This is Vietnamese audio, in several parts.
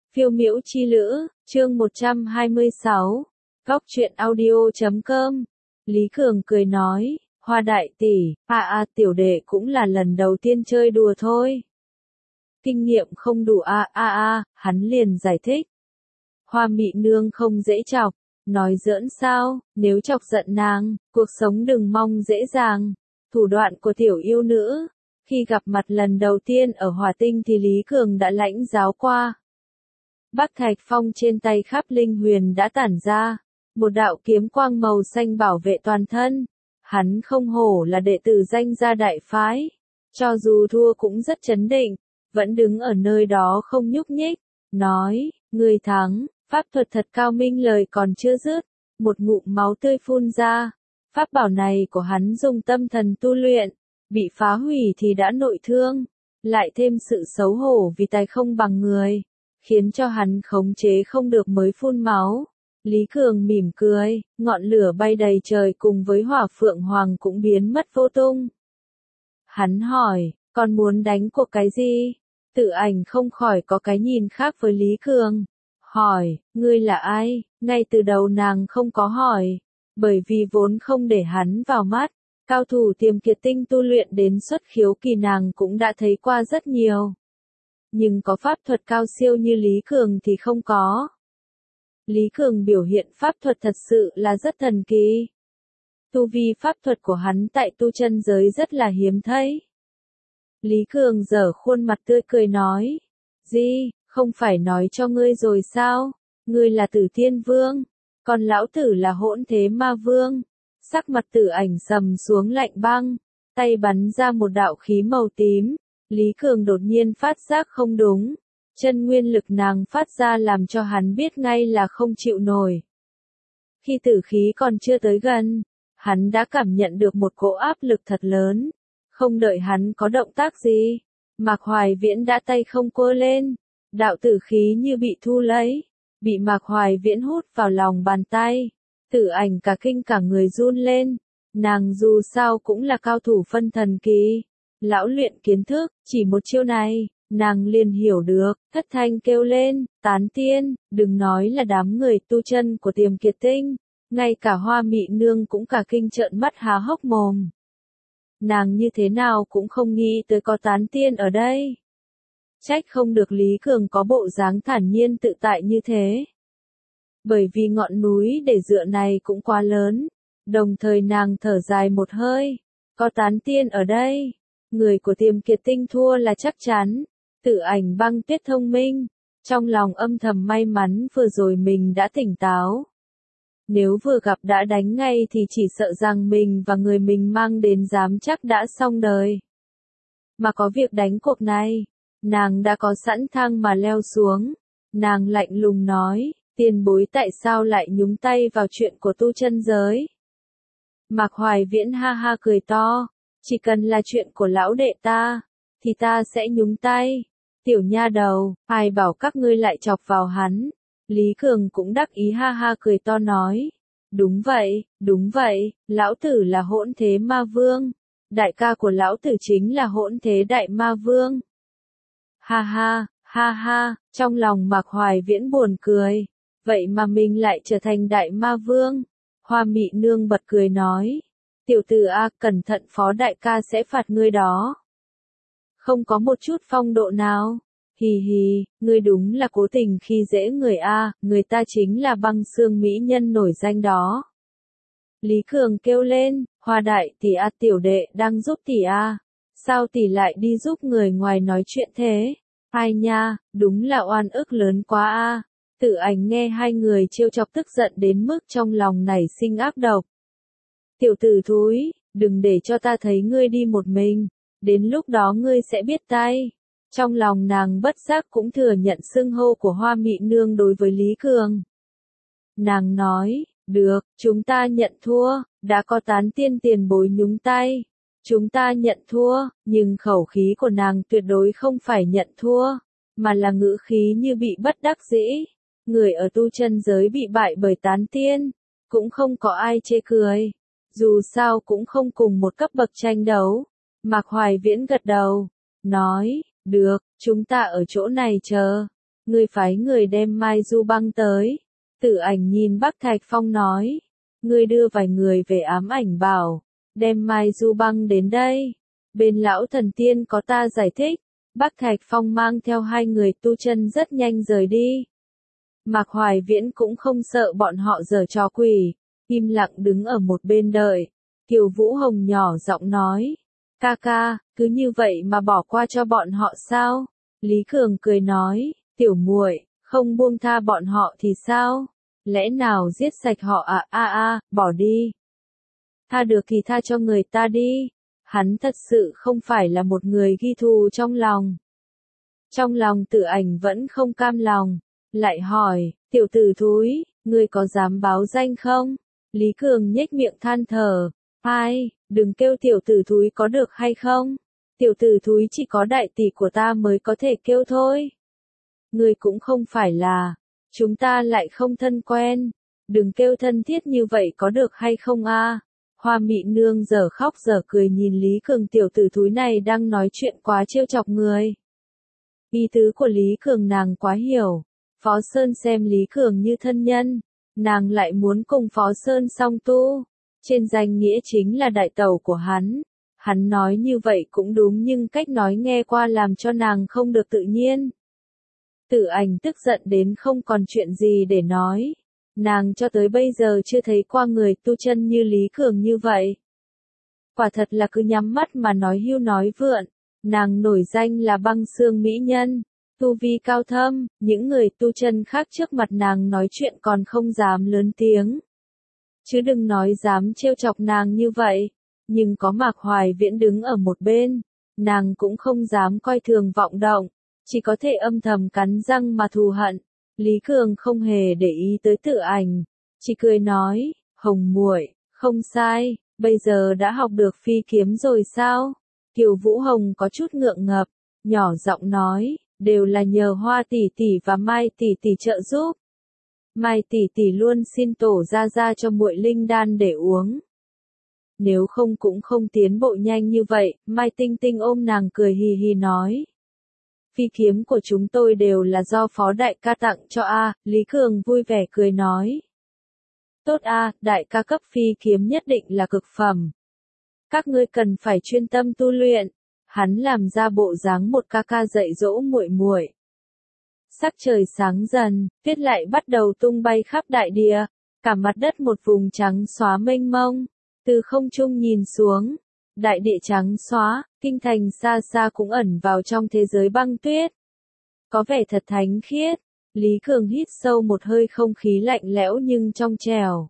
Phiêu miễu chi lữ, chương 126. Góc truyện audio.com. Lý Cường cười nói, Hoa đại tỷ, tiểu đệ cũng là lần đầu tiên chơi đùa thôi. Kinh nghiệm không đủ hắn liền giải thích. Hoa mị nương không dễ chọc, nói giỡn sao, nếu chọc giận nàng, cuộc sống đừng mong dễ dàng. Thủ đoạn của tiểu yêu nữ, khi gặp mặt lần đầu tiên ở Hỏa Tinh thì Lý Cường đã lãnh giáo qua. Bắc Thạch Phong trên tay khắp linh huyền đã tản ra, một đạo kiếm quang màu xanh bảo vệ toàn thân. Hắn không hổ là đệ tử danh gia đại phái, cho dù thua cũng rất trấn định, vẫn đứng ở nơi đó không nhúc nhích, nói, người thắng, pháp thuật thật cao minh. Lời còn chưa dứt, một ngụm máu tươi phun ra. Pháp bảo này của hắn dùng tâm thần tu luyện, bị phá hủy thì đã nội thương, lại thêm sự xấu hổ vì tài không bằng người, khiến cho hắn khống chế không được mới phun máu. Lý Cường mỉm cười, ngọn lửa bay đầy trời cùng với hỏa phượng hoàng cũng biến mất vô tung. Hắn hỏi, còn muốn đánh cuộc cái gì? Tự ảnh không khỏi có cái nhìn khác với Lý Cường. Hỏi, ngươi là ai? Ngay từ đầu nàng không có hỏi, bởi vì vốn không để hắn vào mắt. Cao thủ Tiềm Kiệt Tinh tu luyện đến xuất khiếu kỳ nàng cũng đã thấy qua rất nhiều. Nhưng có pháp thuật cao siêu như Lý Cường thì không có. Lý Cường biểu hiện pháp thuật thật sự là rất thần kỳ. Tu vi pháp thuật của hắn tại tu chân giới rất là hiếm thấy. Lý Cường giở khuôn mặt tươi cười nói, gì, không phải nói cho ngươi rồi sao, ngươi là Tử Thiên Vương, còn lão tử là Hỗn Thế Ma Vương. Sắc mặt Tử Ảnh sầm xuống lạnh băng, tay bắn ra một đạo khí màu tím. Lý Cường đột nhiên phát giác không đúng, chân nguyên lực nàng phát ra làm cho hắn biết ngay là không chịu nổi. Khi tử khí còn chưa tới gần, hắn đã cảm nhận được một cỗ áp lực thật lớn. Không đợi hắn có động tác gì, Mạc Hoài Viễn đã tay không quơ lên, đạo tử khí như bị thu lấy, bị Mạc Hoài Viễn hút vào lòng bàn tay. Tử Ảnh cả kinh cả người run lên, nàng dù sao cũng là cao thủ phân thần kỳ, lão luyện kiến thức, chỉ một chiêu này, nàng liền hiểu được, thất thanh kêu lên, tán tiên, đừng nói là đám người tu chân của Tiềm Kiệt Tinh, ngay cả Hoa mị nương cũng cả kinh trợn mắt há hốc mồm. Nàng như thế nào cũng không nghĩ tới có tán tiên ở đây. Trách không được Lý Cường có bộ dáng thản nhiên tự tại như thế. Bởi vì ngọn núi để dựa này cũng quá lớn, đồng thời nàng thở dài một hơi, có tán tiên ở đây, người của Tiềm Kiệt Tinh thua là chắc chắn. Tử Ảnh Băng Tuyết thông minh, trong lòng âm thầm may mắn vừa rồi mình đã tỉnh táo. Nếu vừa gặp đã đánh ngay thì chỉ sợ rằng mình và người mình mang đến dám chắc đã xong đời. Mà có việc đánh cuộc này, nàng đã có sẵn thang mà leo xuống. Nàng lạnh lùng nói, tiền bối tại sao lại nhúng tay vào chuyện của tu chân giới? Mạc Hoài Viễn ha ha cười to, chỉ cần là chuyện của lão đệ ta, thì ta sẽ nhúng tay. Tiểu nha đầu, ai bảo các ngươi lại chọc vào hắn? Lý Cường cũng đắc ý ha ha cười to nói, đúng vậy, lão tử là Hỗn Thế Ma Vương, đại ca của lão tử chính là Hỗn Thế Đại Ma Vương. Ha ha, trong lòng Mạc Hoài Viễn buồn cười, vậy mà mình lại trở thành Đại Ma Vương. Hoa mị nương bật cười nói, tiểu tử cẩn thận phó đại ca sẽ phạt ngươi đó. Không có một chút phong độ nào. Hì, ngươi đúng là cố tình khi dễ người người ta chính là Băng Xương mỹ nhân nổi danh đó. Lý Cường kêu lên, Hoa đại tỷ tiểu đệ đang giúp tỷ sao tỷ lại đi giúp người ngoài nói chuyện thế? Ai nha, đúng là oan ức lớn quá Tử Ảnh nghe hai người trêu chọc tức giận đến mức trong lòng nảy sinh ác độc. Tiểu tử thúi, đừng để cho ta thấy ngươi đi một mình, đến lúc đó ngươi sẽ biết tay. Trong lòng nàng bất giác cũng thừa nhận xưng hô của Hoa mị nương đối với Lý Cường. Nàng nói, được, chúng ta nhận thua, đã có tán tiên tiền bối nhúng tay. Chúng ta nhận thua, nhưng khẩu khí của nàng tuyệt đối không phải nhận thua, mà là ngữ khí như bị bất đắc dĩ. Người ở tu chân giới bị bại bởi tán tiên, cũng không có ai chê cười. Dù sao cũng không cùng một cấp bậc tranh đấu. Mạc Hoài Viễn gật đầu, nói, được, chúng ta ở chỗ này chờ. Ngươi phái người đem Mai Du Băng tới. Tử Ảnh nhìn Bắc Thạch Phong nói. Ngươi đưa vài người về ám ảnh bảo. Đem Mai Du Băng đến đây. Bên lão thần tiên có ta giải thích. Bắc Thạch Phong mang theo 2 người tu chân rất nhanh rời đi. Mạc Hoài Viễn cũng không sợ bọn họ giở trò quỷ. Im lặng đứng ở một bên đợi. Kiều Vũ Hồng nhỏ giọng nói. Ca ca, cứ như vậy mà bỏ qua cho bọn họ sao? Lý Cường cười nói. Tiểu muội, không buông tha bọn họ thì sao? Lẽ nào giết sạch họ bỏ đi. Tha được thì tha cho người ta đi. Hắn thật sự không phải là một người ghi thù trong lòng. Trong lòng Tử Ảnh vẫn không cam lòng. Lại hỏi, tiểu tử thúi, ngươi có dám báo danh không? Lý Cường nhếch miệng than thở. Ai, đừng kêu tiểu tử thúi có được hay không? Tiểu tử thúi chỉ có đại tỷ của ta mới có thể kêu thôi. Ngươi cũng không phải là, chúng ta lại không thân quen. Đừng kêu thân thiết như vậy có được hay không a? Hoa Mị Nương giờ khóc giờ cười nhìn Lý Cường, tiểu tử thúi này đang nói chuyện quá trêu chọc người. Ý tứ của Lý Cường nàng quá hiểu. Phó Sơn xem Lý Cường như thân nhân, nàng lại muốn cùng Phó Sơn song tu. Trên danh nghĩa chính là đại tẩu của hắn. Hắn nói như vậy cũng đúng nhưng cách nói nghe qua làm cho nàng không được tự nhiên. Tử Ảnh tức giận đến không còn chuyện gì để nói. Nàng cho tới bây giờ chưa thấy qua người tu chân như Lý Cường như vậy. Quả thật là cứ nhắm mắt mà nói hưu nói vượn. Nàng nổi danh là băng xương mỹ nhân, tu vi cao thâm, những người tu chân khác trước mặt nàng nói chuyện còn không dám lớn tiếng. Chứ đừng nói dám trêu chọc nàng như vậy. Nhưng có Mạc Hoài Viễn đứng ở một bên, nàng cũng không dám coi thường vọng động, chỉ có thể âm thầm cắn răng mà thù hận. Lý Cường không hề để ý tới Tử Ảnh, chỉ cười nói, Hồng muội, không sai, bây giờ đã học được phi kiếm rồi sao? Kiều Vũ Hồng có chút ngượng ngập, nhỏ giọng nói, đều là nhờ Hoa tỷ tỷ và Mai tỷ tỷ trợ giúp. Mai tỷ tỷ luôn xin tổ ra cho muội linh đan để uống. Nếu không cũng không tiến bộ nhanh như vậy. Mai Tinh Tinh ôm nàng cười hì hì nói. Phi kiếm của chúng tôi đều là do Phó đại ca tặng cho a. Lý Cường vui vẻ cười nói. Tốt a, đại ca cấp phi kiếm nhất định là cực phẩm. Các ngươi cần phải chuyên tâm tu luyện. Hắn làm ra bộ dáng một ca ca dạy dỗ muội muội. Sắc trời sáng dần, tuyết lại bắt đầu tung bay khắp đại địa, cả mặt đất một vùng trắng xóa mênh mông. Từ không trung nhìn xuống, đại địa trắng xóa, kinh thành xa xa cũng ẩn vào trong thế giới băng tuyết. Có vẻ thật thánh khiết. Lý Cường hít sâu một hơi không khí lạnh lẽo nhưng trong trẻo.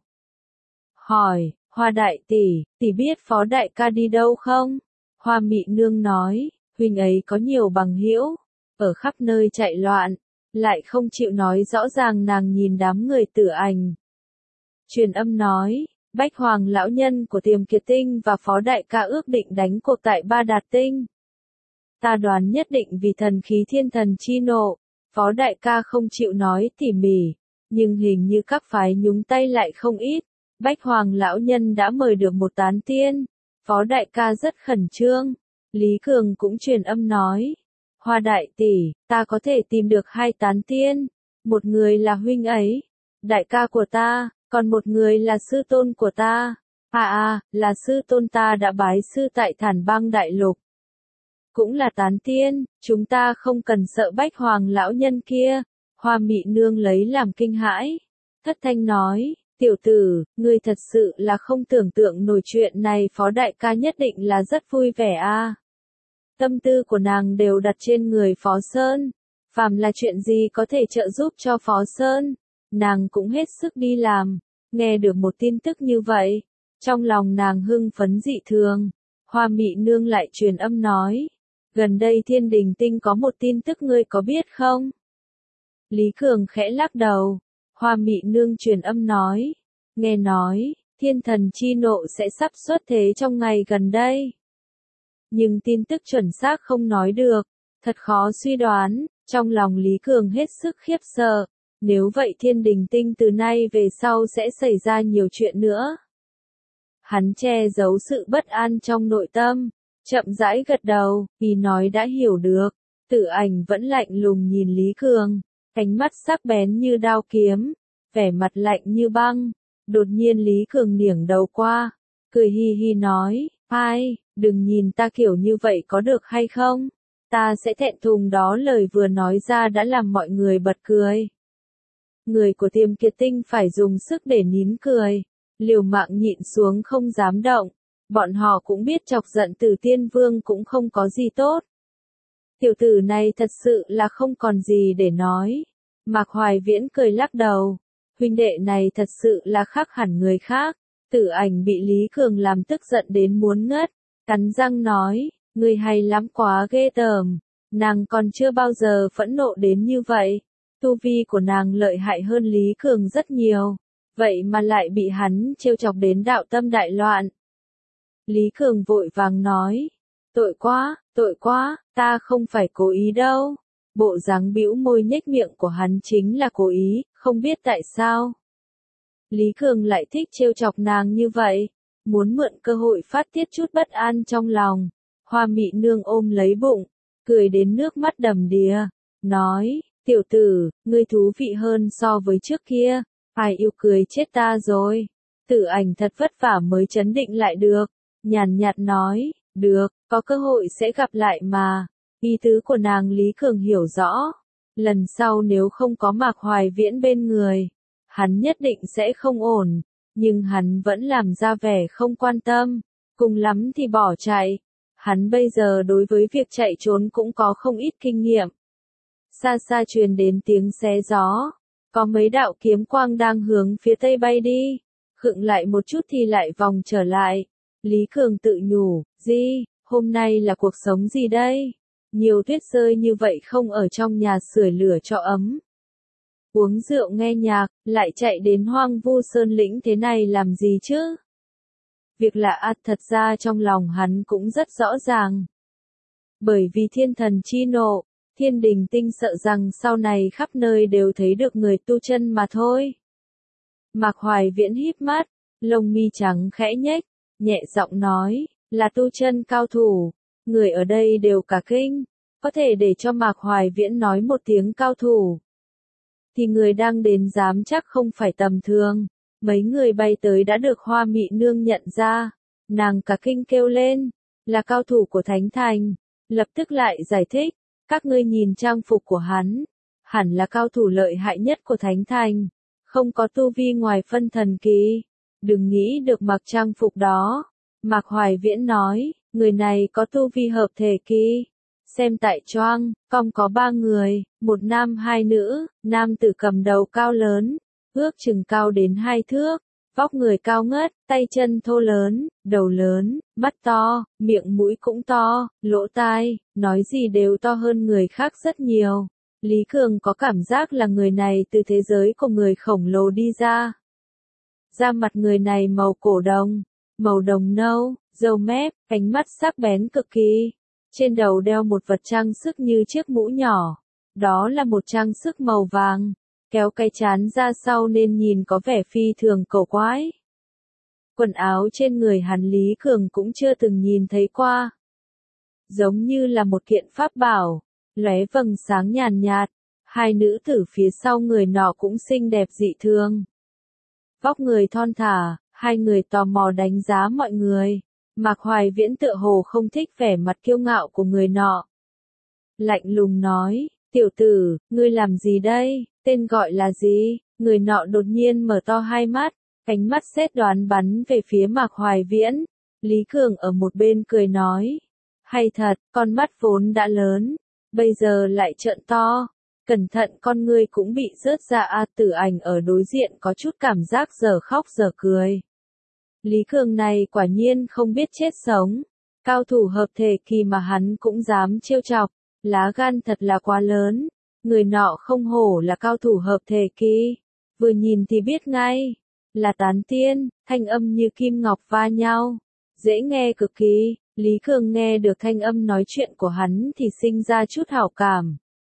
Hỏi, Hoa đại tỷ, tỷ biết Phó đại ca đi đâu không? Hoa Mị Nương nói, huynh ấy có nhiều bằng hữu, ở khắp nơi chạy loạn, lại không chịu nói rõ ràng. Nàng nhìn đám người Tử Ảnh. Truyền âm nói, Bách Hoàng lão nhân của Tiềm Kiệt Tinh và Phó đại ca ước định đánh cuộc tại Ba Đạt Tinh. Ta đoán nhất định vì thần khí thiên thần chi nộ, Phó đại ca không chịu nói tỉ mỉ, nhưng hình như các phái nhúng tay lại không ít. Bách Hoàng lão nhân đã mời được một tán tiên, Phó đại ca rất khẩn trương. Lý Cường cũng truyền âm nói, Hoa đại tỷ, ta có thể tìm được 2 tán tiên, một người là huynh ấy, đại ca của ta, còn một người là sư tôn của ta. Là sư tôn ta đã bái sư tại Thản Bang đại lục. Cũng là tán tiên, chúng ta không cần sợ Bách Hoàng lão nhân kia. Hoa Mị Nương lấy làm kinh hãi. Thất thanh nói, tiểu tử, ngươi thật sự là không tưởng tượng nổi chuyện này. Phó đại ca nhất định là rất vui vẻ a. Tâm tư của nàng đều đặt trên người Phó Sơn. Phàm là chuyện gì có thể trợ giúp cho Phó Sơn, nàng cũng hết sức đi làm. Nghe được một tin tức như vậy, trong lòng nàng hưng phấn dị thường. Hoa Mị Nương lại truyền âm nói, gần đây Thiên Đình Tinh có một tin tức ngươi có biết không? Lý Cường khẽ lắc đầu. Hoa Mị Nương truyền âm nói, nghe nói, thiên thần chi nộ sẽ sắp xuất thế trong ngày gần đây. Nhưng tin tức chuẩn xác không nói được, thật khó suy đoán. Trong lòng Lý Cường hết sức khiếp sợ. Nếu vậy Thiên Đình Tinh từ nay về sau sẽ xảy ra nhiều chuyện nữa. Hắn che giấu sự bất an trong nội tâm, chậm rãi gật đầu, vì nói đã hiểu được. Tử Ảnh vẫn lạnh lùng nhìn Lý Cường. ánh mắt sắc bén như đao kiếm, vẻ mặt lạnh như băng. Đột nhiên Lý Cường nghiêng đầu qua, cười hi hi nói, ai, đừng nhìn ta kiểu như vậy có được hay không? Ta sẽ thẹn thùng đó. Lời vừa nói ra đã làm mọi người bật cười. Người của Tiêm Kiệt Tinh phải dùng sức để nín cười, liều mạng nhịn xuống không dám động. Bọn họ cũng biết chọc giận Tử Tiên Vương cũng không có gì tốt. Tiểu tử này thật sự là không còn gì để nói. Mạc Hoài Viễn cười lắc đầu. Huynh đệ này thật sự là khác hẳn người khác. Tử Ảnh bị Lý Cường làm tức giận đến muốn ngất. Cắn răng nói, ngươi hay lắm, quá ghê tởm. Nàng còn chưa bao giờ phẫn nộ đến như vậy. Tu vi của nàng lợi hại hơn Lý Cường rất nhiều. Vậy mà lại bị hắn trêu chọc đến đạo tâm đại loạn. Lý Cường vội vàng nói, tội quá, ta không phải cố ý đâu. Bộ dáng bĩu môi nhếch miệng của hắn chính là cố ý, không biết tại sao. Lý Cường lại thích trêu chọc nàng như vậy, muốn mượn cơ hội phát tiết chút bất an trong lòng. Hoa Mị Nương ôm lấy bụng, cười đến nước mắt đầm đìa, nói, tiểu tử, ngươi thú vị hơn so với trước kia, ai yêu cười chết ta rồi. Tử Ảnh thật vất vả mới trấn định lại được, nhàn nhạt nói, được, có cơ hội sẽ gặp lại mà. Ý tứ của nàng Lý Cường hiểu rõ, lần sau nếu không có Mạc Hoài Viễn bên người, hắn nhất định sẽ không ổn, nhưng hắn vẫn làm ra vẻ không quan tâm, cùng lắm thì bỏ chạy. Hắn bây giờ đối với việc chạy trốn cũng có không ít kinh nghiệm. Xa xa truyền đến tiếng xé gió, có mấy đạo kiếm quang đang hướng phía tây bay đi, khựng lại một chút thì lại vòng trở lại. Lý Cường tự nhủ, hôm nay là cuộc sống gì đây? Nhiều tuyết rơi như vậy không ở trong nhà sưởi lửa cho ấm. Uống rượu nghe nhạc, lại chạy đến hoang vu sơn lĩnh thế này làm gì chứ? Việc lạ thật ra trong lòng hắn cũng rất rõ ràng. Bởi vì thiên thần chi nộ, Thiên Đình Tinh sợ rằng sau này khắp nơi đều thấy được người tu chân mà thôi. Mạc Hoài Viễn híp mắt, lông mi trắng khẽ nhếch, nhẹ giọng nói, là tu chân cao thủ. Người ở đây đều cả kinh, có thể để cho Mạc Hoài Viễn nói một tiếng cao thủ. Thì người đang đến dám chắc không phải tầm thường. Mấy người bay tới đã được Hoa Mị Nương nhận ra. Nàng cả kinh kêu lên, là cao thủ của Thánh Thành. Lập tức lại giải thích, các ngươi nhìn trang phục của hắn, hẳn là cao thủ lợi hại nhất của Thánh Thành. Không có tu vi ngoài phân thần kỳ, đừng nghĩ được mặc trang phục đó. Mạc Hoài Viễn nói, người này có tu vi hợp thể kỳ. Xem tại choang, cong có 3 người, một nam 2 nữ, nam tử cầm đầu cao lớn, ước chừng cao đến 2 thước, vóc người cao ngất, tay chân thô lớn, đầu lớn, mắt to, miệng mũi cũng to, lỗ tai, nói gì đều to hơn người khác rất nhiều. Lý Cường có cảm giác là người này từ thế giới của người khổng lồ đi ra. Da mặt người này màu cổ đồng, màu đồng nâu, râu mép, ánh mắt sắc bén cực kỳ. Trên đầu đeo một vật trang sức như chiếc mũ nhỏ. Đó là một trang sức màu vàng, kéo cái trán ra sau nên nhìn có vẻ phi thường cổ quái. Quần áo trên người hắn Lý Cường cũng chưa từng nhìn thấy qua. Giống như là một kiện pháp bảo, lóe vầng sáng nhàn nhạt. Hai nữ tử phía sau người nọ cũng xinh đẹp dị thường. Vóc người thon thả, hai người tò mò đánh giá mọi người. Mạc Hoài Viễn tựa hồ không thích vẻ mặt kiêu ngạo của người nọ. Lạnh lùng nói, tiểu tử, ngươi làm gì đây, tên gọi là gì? Người nọ đột nhiên mở to hai mắt, ánh mắt xét đoán bắn về phía Mạc Hoài Viễn. Lý Cường ở một bên cười nói, hay thật, con mắt vốn đã lớn, bây giờ lại trợn to. Cẩn thận con ngươi cũng bị rớt ra. Tử Ảnh ở đối diện có chút cảm giác giờ khóc giờ cười. Lý Cường này quả nhiên không biết chết sống. Cao thủ hợp thể kỳ mà hắn cũng dám trêu chọc. Lá gan thật là quá lớn. Người nọ không hổ là cao thủ hợp thể kỳ. Vừa nhìn thì biết ngay. Là tán tiên, thanh âm như kim ngọc va nhau. Dễ nghe cực kỳ. Lý Cường nghe được thanh âm nói chuyện của hắn thì sinh ra chút hảo cảm.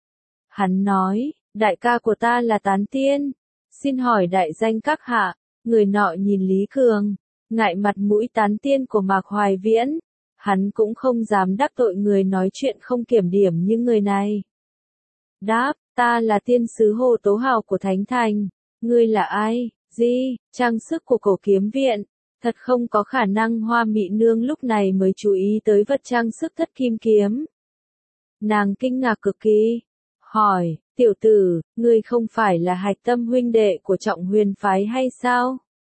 Hắn nói, đại ca của ta là tán tiên. Xin hỏi đại danh các hạ. Người nọ nhìn Lý Cường, ngại mặt mũi tán tiên của Mạc Hoài Viễn. Hắn cũng không dám đắc tội người nói chuyện không kiểm điểm như người này. Đáp, Ta là tiên sứ Hồ Tố Hào của Thánh Thành. Ngươi là ai? Gì? Trang sức của cổ kiếm viện. Thật không có khả năng. Hoa Mị Nương lúc này mới chú ý tới vật trang sức thất kim kiếm. Nàng kinh ngạc cực kỳ. Hỏi, tiểu tử, ngươi không phải là Hạch Tâm huynh đệ của Trọng Huyền phái hay sao?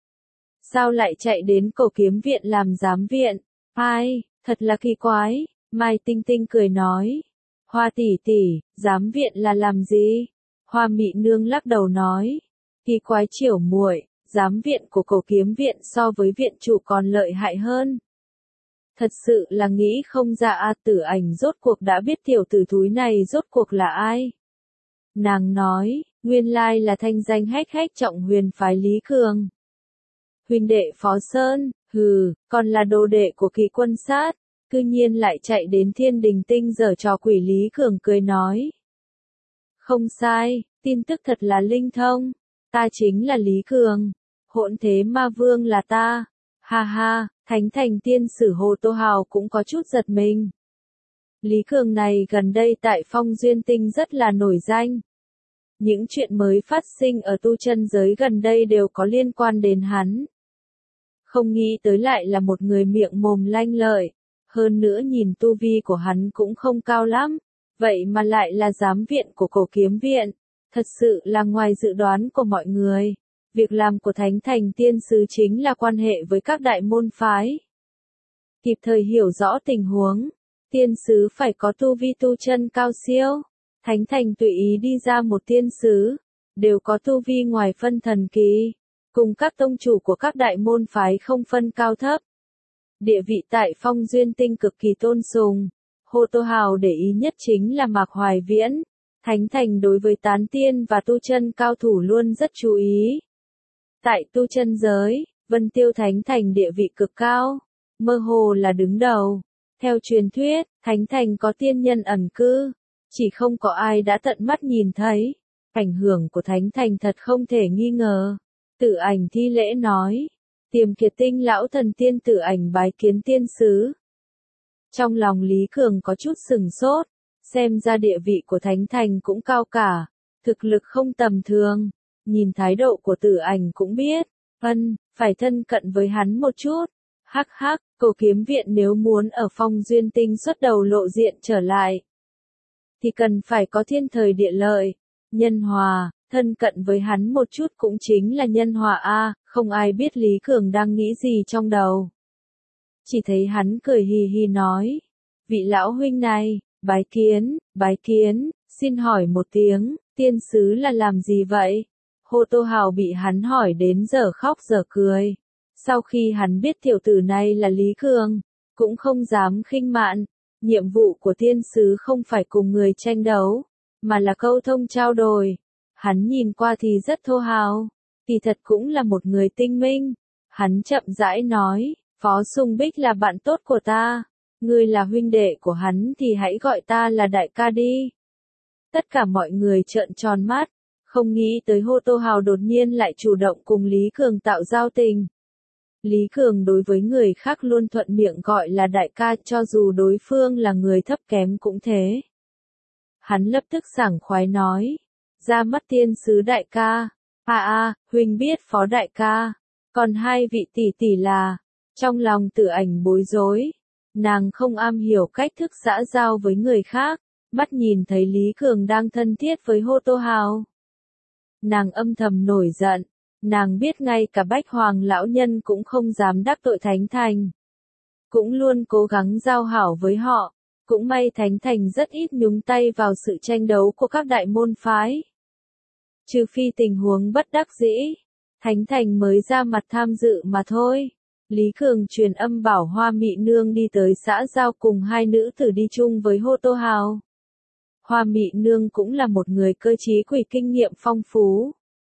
Sao lại chạy đến cổ kiếm viện làm giám viện? Ai, thật là kỳ quái. Mai Tinh Tinh cười nói. Hoa tỷ tỷ, giám viện là làm gì? Hoa Mị Nương lắc đầu nói. Kỳ quái chiểu muội, giám viện của cổ kiếm viện so với viện chủ còn lợi hại hơn. Thật sự là nghĩ không ra A Tử Ảnh rốt cuộc đã biết tiểu tử thúi này rốt cuộc là ai. Nàng nói, nguyên lai là thanh danh hách hách Trọng Huyền phái Lý Cường. Huynh đệ Phó Sơn, hừ, còn là đồ đệ của Kỳ Quân Sát, cư nhiên lại chạy đến Thiên Đình Tinh giở trò quỷ. Lý Cường cười nói. Không sai, tin tức thật là linh thông, ta chính là Lý Cường, hỗn thế ma vương là ta, ha ha. Thánh Thành tiên sử Hồ Tô Hào cũng có chút giật mình. Lý Cường này gần đây tại Phong Duyên Tinh rất là nổi danh. Những chuyện mới phát sinh ở tu chân giới gần đây đều có liên quan đến hắn. Không nghĩ tới lại là một người miệng mồm lanh lợi. Hơn nữa nhìn tu vi của hắn cũng không cao lắm. Vậy mà lại là giám viện của cổ kiếm viện. Thật sự là ngoài dự đoán của mọi người. Việc làm của Thánh Thành tiên sứ chính là quan hệ với các đại môn phái. Kịp thời hiểu rõ tình huống, tiên sứ phải có tu vi tu chân cao siêu. Thánh Thành tùy ý đi ra một tiên sứ, đều có tu vi ngoài phân thần kỳ, cùng các tông chủ của các đại môn phái không phân cao thấp. Địa vị tại Phong Duyên Tinh cực kỳ tôn sùng. Hồ Tô Hào để ý nhất chính là Mạc Hoài Viễn. Thánh Thành đối với tán tiên và tu chân cao thủ luôn rất chú ý. Tại tu chân giới, Vân Tiêu Thánh Thành địa vị cực cao, mơ hồ là đứng đầu. Theo truyền thuyết, Thánh Thành có tiên nhân ẩn cư, chỉ không có ai đã tận mắt nhìn thấy. Ảnh hưởng của Thánh Thành thật không thể nghi ngờ. Tử Ảnh thi lễ nói, Tiềm Kiệt Tinh lão thần tiên Tử Ảnh bái kiến tiên sứ. Trong lòng Lý Cường có chút sừng sốt, xem ra địa vị của Thánh Thành cũng cao cả, thực lực không tầm thường. Nhìn thái độ của Tử Ảnh cũng biết, phải thân cận với hắn một chút. Hắc hắc, cổ kiếm viện nếu muốn ở Phong Duyên Tinh xuất đầu lộ diện trở lại, thì cần phải có thiên thời địa lợi, nhân hòa, thân cận với hắn một chút cũng chính là nhân hòa a. Không ai biết Lý Cường đang nghĩ gì trong đầu. Chỉ thấy hắn cười hì hì nói, vị lão huynh này, bái kiến, xin hỏi một tiếng, tiên sứ là làm gì vậy? Hồ Tô Hào bị hắn hỏi đến giờ khóc giờ cười. Sau khi hắn biết tiểu tử này là Lý Cường, cũng không dám khinh mạn. Nhiệm vụ của tiên sứ không phải cùng người tranh đấu, mà là câu thông trao đổi. Hắn nhìn qua thì rất thô hào, kỳ thật cũng là một người tinh minh. Hắn chậm rãi nói, Phó Sung Bích là bạn tốt của ta, ngươi là huynh đệ của hắn thì hãy gọi ta là đại ca đi. Tất cả mọi người trợn tròn mắt, không nghĩ tới Hồ Tô Hào đột nhiên lại chủ động cùng Lý Cường tạo giao tình. Lý Cường đối với người khác luôn thuận miệng gọi là đại ca, cho dù đối phương là người thấp kém cũng thế. Hắn lập tức sảng khoái nói, ra mắt tiên sứ đại ca, huynh biết Phó đại ca, còn hai vị tỷ tỷ là. Trong lòng Tử Ảnh bối rối, nàng không am hiểu cách thức xã giao với người khác, mắt nhìn thấy Lý Cường đang thân thiết với Hồ Tô Hào. Nàng âm thầm nổi giận, nàng biết ngay cả Bách Hoàng lão nhân cũng không dám đắc tội Thánh Thành. Cũng luôn cố gắng giao hảo với họ, cũng may Thánh Thành rất ít nhúng tay vào sự tranh đấu của các đại môn phái. Trừ phi tình huống bất đắc dĩ, Thánh Thành mới ra mặt tham dự mà thôi. Lý Cường truyền âm bảo Hoa Mị Nương đi tới xã giao cùng hai nữ tử đi chung với Hồ Tô Hào. Hoa Mị Nương cũng là một người cơ trí quỷ kinh nghiệm phong phú.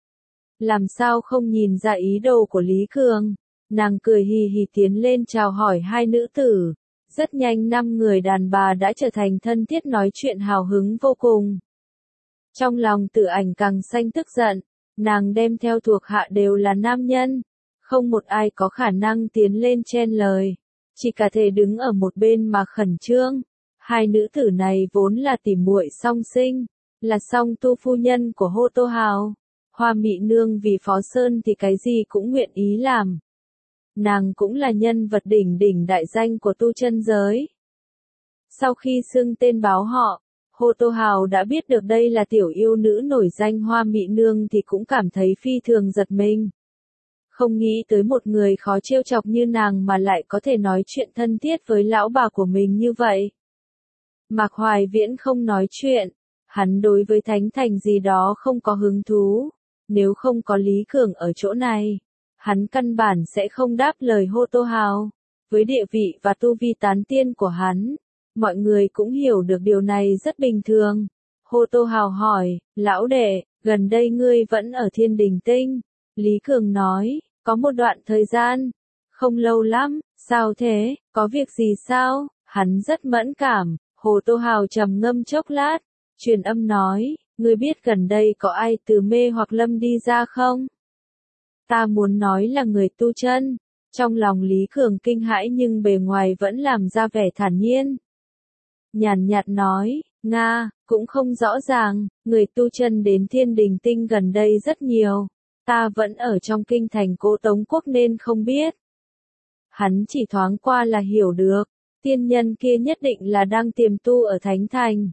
Làm sao không nhìn ra ý đồ của Lý Cường, nàng cười hì hì tiến lên chào hỏi hai nữ tử. Rất nhanh 5 người đàn bà đã trở thành thân thiết nói chuyện hào hứng vô cùng. Trong lòng Tử Ảnh càng xanh tức giận, nàng đem theo thuộc hạ đều là nam nhân. Không một ai có khả năng tiến lên chen lời, chỉ cả thể đứng ở một bên mà khẩn trương. Hai nữ tử này vốn là tỉ muội song sinh, là song tu phu nhân của Hô Tô Hào. Hoa Mị Nương vì Phó Sơn thì cái gì cũng nguyện ý làm. Nàng cũng là nhân vật đỉnh đỉnh đại danh của tu chân giới. Sau khi xưng tên báo họ, Hô Tô Hào đã biết được đây là tiểu yêu nữ nổi danh Hoa Mị Nương thì cũng cảm thấy phi thường giật mình. Không nghĩ tới một người khó trêu chọc như nàng mà lại có thể nói chuyện thân thiết với lão bà của mình như vậy. Mạc Hoài Viễn không nói chuyện, hắn đối với thánh thành gì đó không có hứng thú, nếu không có Lý Cường ở chỗ này, hắn căn bản sẽ không đáp lời Hô Tô Hào. Với địa vị và tu vi tán tiên của hắn, mọi người cũng hiểu được điều này rất bình thường. Hô Tô Hào hỏi, lão đệ, gần đây ngươi vẫn ở Thiên Đình Tinh? Lý Cường nói, có một đoạn thời gian, không lâu lắm, sao thế, có việc gì sao? Hắn rất mẫn cảm. Hô Tô Hào trầm ngâm chốc lát, truyền âm nói, ngươi biết gần đây có ai từ Mê Hoặc Lâm đi ra không? Ta muốn nói là người tu chân. Trong lòng Lý Cường kinh hãi nhưng bề ngoài vẫn làm ra vẻ thản nhiên. Nhàn nhạt nói, Nga, cũng không rõ ràng, người tu chân đến Thiên Đình Tinh gần đây rất nhiều. Ta vẫn ở trong kinh thành Cố Tống Quốc nên không biết. Hắn chỉ thoáng qua là hiểu được, tiên nhân kia nhất định là đang tiềm tu ở Thánh Thành.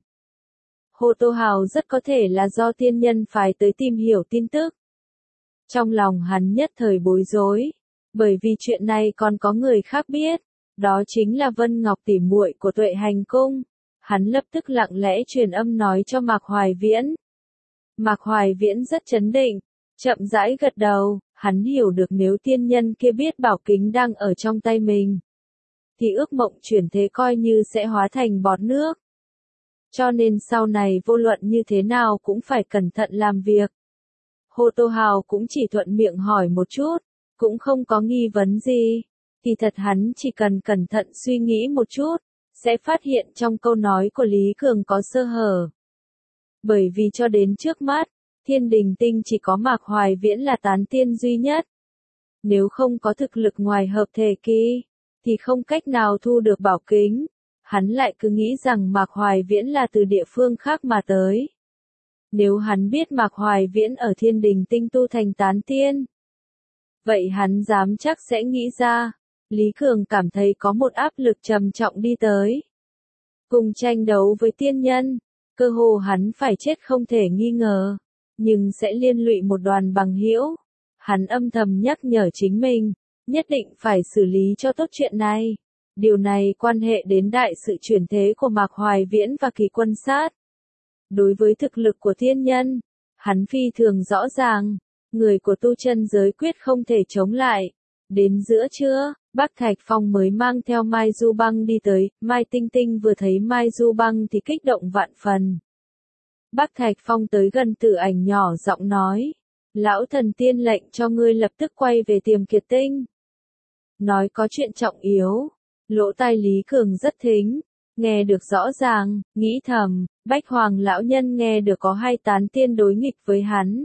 Hô Tô Hào rất có thể là do tiên nhân phải tới tìm hiểu tin tức. Trong lòng hắn nhất thời bối rối, bởi vì chuyện này còn có người khác biết, đó chính là Vân Ngọc tỷ muội của Tuệ Hành Cung. Hắn lập tức lặng lẽ truyền âm nói cho Mạc Hoài Viễn. Mạc Hoài Viễn rất chấn định, chậm rãi gật đầu, hắn hiểu được nếu tiên nhân kia biết bảo kính đang ở trong tay mình, thì ước mộng chuyển thế coi như sẽ hóa thành bọt nước. Cho nên sau này vô luận như thế nào cũng phải cẩn thận làm việc. Hô Tô Hào cũng chỉ thuận miệng hỏi một chút, cũng không có nghi vấn gì. Thì thật hắn chỉ cần cẩn thận suy nghĩ một chút, sẽ phát hiện trong câu nói của Lý Cường có sơ hở. Bởi vì cho đến trước mắt, Thiên Đình Tinh chỉ có Mạc Hoài Viễn là tán tiên duy nhất. Nếu không có thực lực ngoài hợp thể kỳ, thì không cách nào thu được bảo kính. Hắn lại cứ nghĩ rằng Mạc Hoài Viễn là từ địa phương khác mà tới. Nếu hắn biết Mạc Hoài Viễn ở Thiên Đình Tinh tu thành tán tiên, vậy hắn dám chắc sẽ nghĩ ra. Lý Cường cảm thấy có một áp lực trầm trọng đi tới. Cùng tranh đấu với tiên nhân, cơ hồ hắn phải chết không thể nghi ngờ, nhưng sẽ liên lụy một đoàn bằng hữu. Hắn âm thầm nhắc nhở chính mình, nhất định phải xử lý cho tốt chuyện này. Điều này quan hệ đến đại sự chuyển thế của Mạc Hoài Viễn và Kỳ Quân Sát. Đối với thực lực của thiên nhân, hắn phi thường rõ ràng, người của tu chân giới quyết không thể chống lại. Đến giữa trưa, Bắc Thạch Phong mới mang theo Mai Du Băng đi tới, Mai Tinh Tinh vừa thấy Mai Du Băng thì kích động vạn phần. Bắc Thạch Phong tới gần Tử Ảnh nhỏ giọng nói, lão thần tiên lệnh cho ngươi lập tức quay về Tiềm Kiệt Tinh. Nói có chuyện trọng yếu, lỗ tai Lý Cường rất thính, nghe được rõ ràng, nghĩ thầm, Bách Hoàng lão nhân nghe được có hai tán tiên đối nghịch với hắn.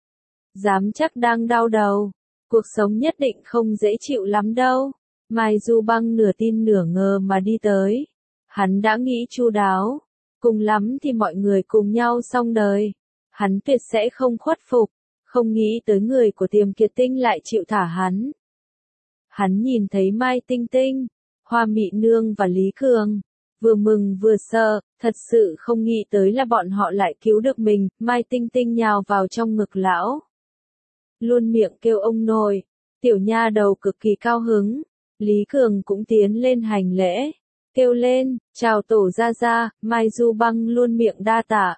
Dám chắc đang đau đầu, cuộc sống nhất định không dễ chịu lắm đâu. Mai Du Băng nửa tin nửa ngờ mà đi tới. Hắn đã nghĩ chu đáo, cùng lắm thì mọi người cùng nhau xong đời. Hắn tuyệt sẽ không khuất phục, không nghĩ tới người của Tiềm Kiệt Tinh lại chịu thả hắn. Hắn nhìn thấy Mai Tinh Tinh, Hoa Mị Nương và Lý Cường, vừa mừng vừa sợ, thật sự không nghĩ tới là bọn họ lại cứu được mình. Mai Tinh Tinh nhào vào trong ngực lão, luôn miệng kêu ông nội. Tiểu nha đầu cực kỳ cao hứng. Lý Cường cũng tiến lên hành lễ, kêu lên, chào tổ gia gia. Mai Du Băng luôn miệng đa tạ,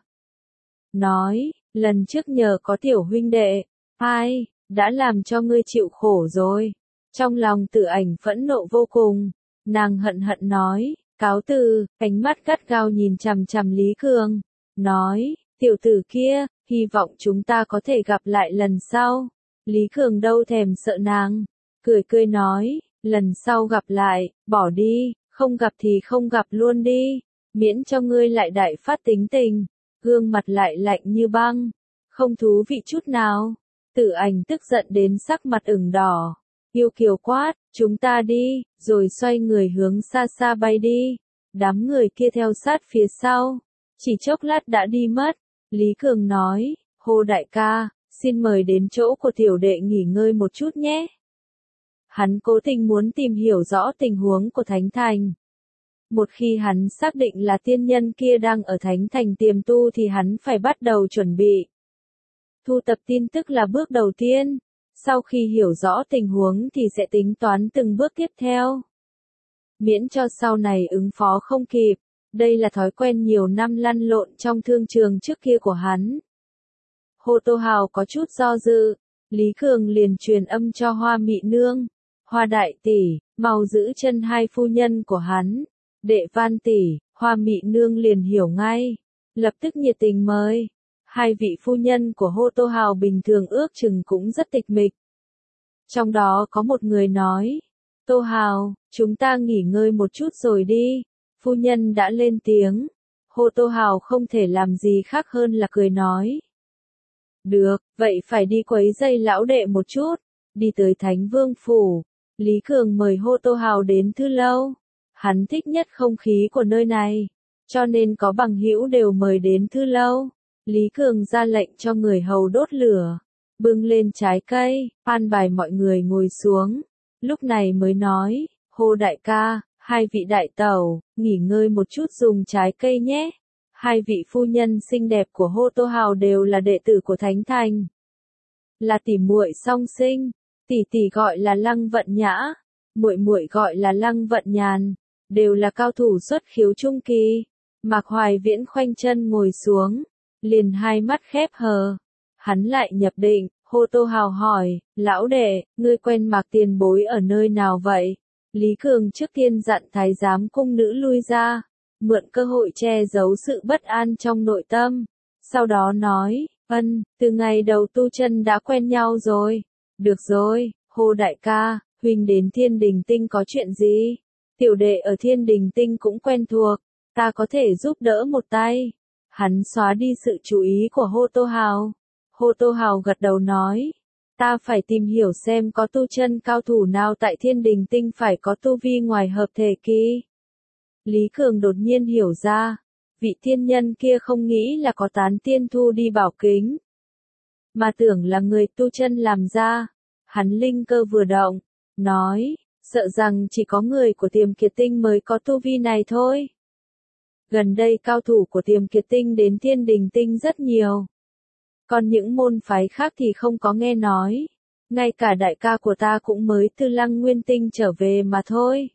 nói, lần trước nhờ có tiểu huynh đệ, ai, đã làm cho ngươi chịu khổ rồi. Trong lòng Tử Ảnh phẫn nộ vô cùng, nàng hận hận nói, cáo từ, ánh mắt gắt gao nhìn chằm chằm Lý Cường, nói, tiểu tử kia, hy vọng chúng ta có thể gặp lại lần sau. Lý Cường đâu thèm sợ nàng, cười cười nói, lần sau gặp lại, bỏ đi, không gặp thì không gặp luôn đi, miễn cho ngươi lại đại phát tính tình. Gương mặt lại lạnh như băng, không thú vị chút nào. Tử Ảnh tức giận đến sắc mặt ửng đỏ, yêu kiều quát, chúng ta đi, rồi xoay người hướng xa xa bay đi. Đám người kia theo sát phía sau, chỉ chốc lát đã đi mất. Lý Cường nói, Hồ đại ca, xin mời đến chỗ của tiểu đệ nghỉ ngơi một chút nhé. Hắn cố tình muốn tìm hiểu rõ tình huống của Thánh Thành. Một khi hắn xác định là tiên nhân kia đang ở Thánh Thành tiềm tu thì hắn phải bắt đầu chuẩn bị. Thu tập tin tức là bước đầu tiên, sau khi hiểu rõ tình huống thì sẽ tính toán từng bước tiếp theo. Miễn cho sau này ứng phó không kịp, đây là thói quen nhiều năm lăn lộn trong thương trường trước kia của hắn. Hồ Tô Hào có chút do dự, Lý Cường liền truyền âm cho Hoa Mị Nương, Hoa đại tỷ, mau giữ chân hai phu nhân của hắn. Đệ Van tỷ, Hoa Mị Nương liền hiểu ngay, lập tức nhiệt tình mời. Hai vị phu nhân của Hồ Tô Hào bình thường ước chừng cũng rất tịch mịch. Trong đó có một người nói, Tô Hào, chúng ta nghỉ ngơi một chút rồi đi. Phu nhân đã lên tiếng. Hồ Tô Hào không thể làm gì khác hơn là cười nói. Được, vậy phải đi quấy giày lão đệ một chút. Đi tới Thánh Vương Phủ, Lý Cường mời Hồ Tô Hào đến thư lâu. Hắn thích nhất không khí của nơi này, cho nên có bằng hữu đều mời đến thư lâu. Lý Cường ra lệnh cho người hầu đốt lửa, bưng lên trái cây, an bài mọi người ngồi xuống. Lúc này mới nói, Hồ đại ca, hai vị đại tẩu, nghỉ ngơi một chút dùng trái cây nhé. Hai vị phu nhân xinh đẹp của Hồ Tô Hào đều là đệ tử của Thánh Thành. Là tỷ muội song sinh, tỷ tỷ gọi là Lăng Vận Nhã, muội muội gọi là Lăng Vận Nhàn, đều là cao thủ xuất khiếu trung kỳ. Mạc Hoài Viễn khoanh chân ngồi xuống, liền hai mắt khép hờ. Hắn lại nhập định, Hồ Tô Hào hỏi, lão đệ, ngươi quen Mạc tiền bối ở nơi nào vậy? Lý Cường trước tiên dặn thái giám cung nữ lui ra, mượn cơ hội che giấu sự bất an trong nội tâm. Sau đó nói, từ ngày đầu tu chân đã quen nhau rồi. Được rồi, Hồ đại ca, huynh đến Thiên Đình Tinh có chuyện gì? Tiểu đệ ở Thiên Đình Tinh cũng quen thuộc, ta có thể giúp đỡ một tay. Hắn xóa đi sự chú ý của Hồ Tô Hào. Hồ Tô Hào gật đầu nói, ta phải tìm hiểu xem có tu chân cao thủ nào tại Thiên Đình Tinh phải có tu vi ngoài hợp thể kỳ. Lý Cường đột nhiên hiểu ra, vị tiên nhân kia không nghĩ là có tán tiên thu đi bảo kính, mà tưởng là người tu chân làm ra. Hắn linh cơ vừa động, nói, sợ rằng chỉ có người của Tiềm Kiệt Tinh mới có tu vi này thôi. Gần đây cao thủ của Tiềm Kiệt Tinh đến Thiên Đình Tinh rất nhiều. Còn những môn phái khác thì không có nghe nói. Ngay cả đại ca của ta cũng mới từ Lăng Nguyên Tinh trở về mà thôi.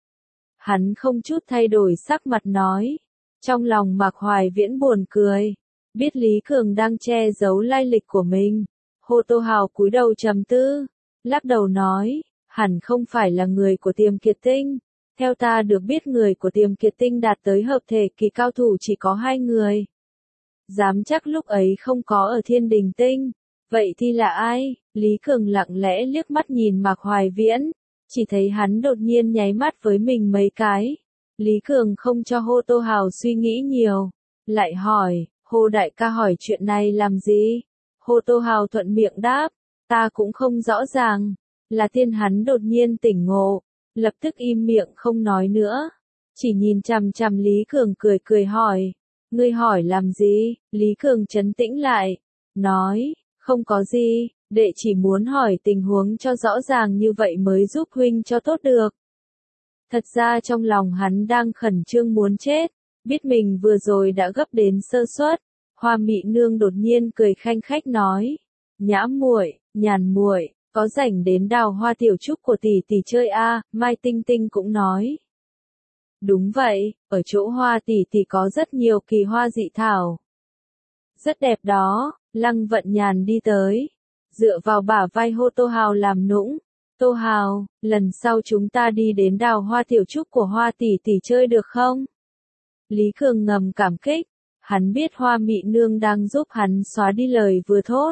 Hắn không chút thay đổi sắc mặt nói. Trong lòng Mạc Hoài Viễn buồn cười. Biết Lý Cường đang che giấu lai lịch của mình. Hồ Tô Hào cúi đầu trầm tư. Lắc đầu nói, hẳn không phải là người của Tiềm Kiệt Tinh. Theo ta được biết người của Tiềm Kiệt Tinh đạt tới hợp thể kỳ cao thủ chỉ có 2 người. Dám chắc lúc ấy không có ở Thiên Đình Tinh. Vậy thì là ai? Lý Cường lặng lẽ liếc mắt nhìn Mạc Hoài Viễn. Chỉ thấy hắn đột nhiên nháy mắt với mình mấy cái. Lý Cường không cho Hồ Tô Hào suy nghĩ nhiều. Lại hỏi, Hồ đại ca hỏi chuyện này làm gì? Hồ Tô Hào thuận miệng đáp, ta cũng không rõ ràng. Là tiên hắn đột nhiên tỉnh ngộ. Lập tức im miệng không nói nữa. Chỉ nhìn chằm chằm Lý Cường cười cười hỏi. Ngươi hỏi làm gì? Lý Cường trấn tĩnh lại. Nói, không có gì, đệ chỉ muốn hỏi tình huống cho rõ ràng như vậy mới giúp huynh cho tốt được. Thật ra trong lòng hắn đang khẩn trương muốn chết. Biết mình vừa rồi đã gấp đến sơ suất. Hoa Mị Nương đột nhiên cười khanh khách nói. Nhã muội, Nhàn muội, có rảnh đến Đào Hoa tiểu trúc của tỷ tỷ chơi a? Mai Tinh Tinh cũng nói. Đúng vậy, ở chỗ Hoa tỷ tỷ có rất nhiều kỳ hoa dị thảo. Rất đẹp đó. Lăng Vận Nhàn đi tới, dựa vào bả vai Hồ Tô Hào làm nũng. Tô Hào, lần sau chúng ta đi đến Đào Hoa tiểu trúc của Hoa tỷ tỷ chơi được không? Lý Cường ngầm cảm kích, hắn biết Hoa Mị Nương đang giúp hắn xóa đi lời vừa thốt.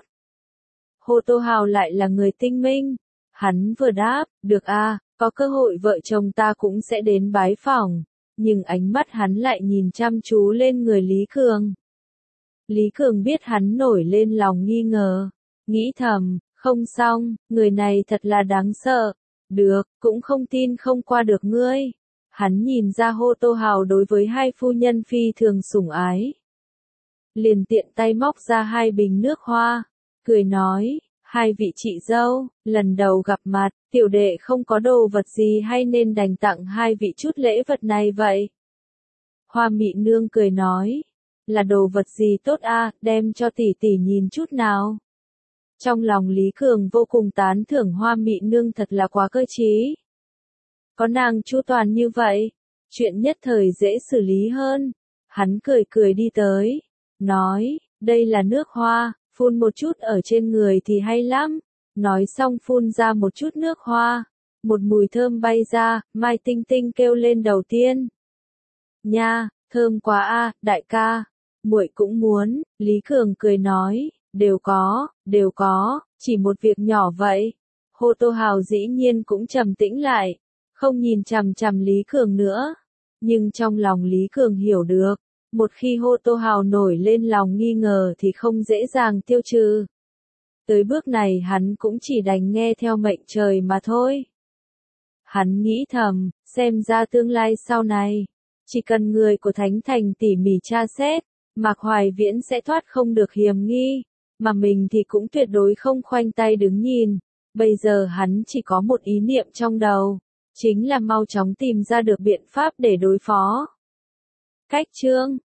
Hồ Tô Hào lại là người tinh minh. Hắn vừa đáp, được a, có cơ hội vợ chồng ta cũng sẽ đến bái phỏng. Nhưng ánh mắt hắn lại nhìn chăm chú lên người Lý Cường. Lý Cường biết hắn nổi lên lòng nghi ngờ. Nghĩ thầm, không xong, người này thật là đáng sợ. Được, cũng không tin không qua được ngươi. Hắn nhìn ra Hồ Tô Hào đối với hai phu nhân phi thường sủng ái. liền tiện tay móc ra 2 bình nước hoa, cười nói, 2 vị chị dâu, lần đầu gặp mặt, tiểu đệ không có đồ vật gì hay nên đành tặng 2 vị chút lễ vật này vậy. Hoa Mị Nương cười nói, là đồ vật gì tốt a, đem cho tỷ tỷ nhìn chút nào. Trong lòng Lý Cường vô cùng tán thưởng Hoa Mị Nương thật là quá cơ trí. Có nàng chu toàn như vậy, chuyện nhất thời dễ xử lý hơn. Hắn cười cười đi tới, nói, đây là nước hoa, phun một chút ở trên người thì hay lắm. Nói xong phun ra một chút nước hoa, một mùi thơm bay ra, Mai Tinh Tinh kêu lên đầu tiên. Nha, thơm quá a, đại ca, muội cũng muốn. Lý Cường cười nói, đều có, chỉ một việc nhỏ vậy. Hô Tô Hào dĩ nhiên cũng trầm tĩnh lại, không nhìn chằm chằm Lý Cường nữa. Nhưng trong lòng Lý Cường hiểu được, một khi Hô Tô Hào nổi lên lòng nghi ngờ thì không dễ dàng tiêu trừ. Tới bước này hắn cũng chỉ đành nghe theo mệnh trời mà thôi. Hắn nghĩ thầm, xem ra tương lai sau này, chỉ cần người của Thánh Thành tỉ mỉ tra xét, Mạc Hoài Viễn sẽ thoát không được hiểm nghi, mà mình thì cũng tuyệt đối không khoanh tay đứng nhìn. Bây giờ hắn chỉ có một ý niệm trong đầu, chính là mau chóng tìm ra được biện pháp để đối phó. Cách chương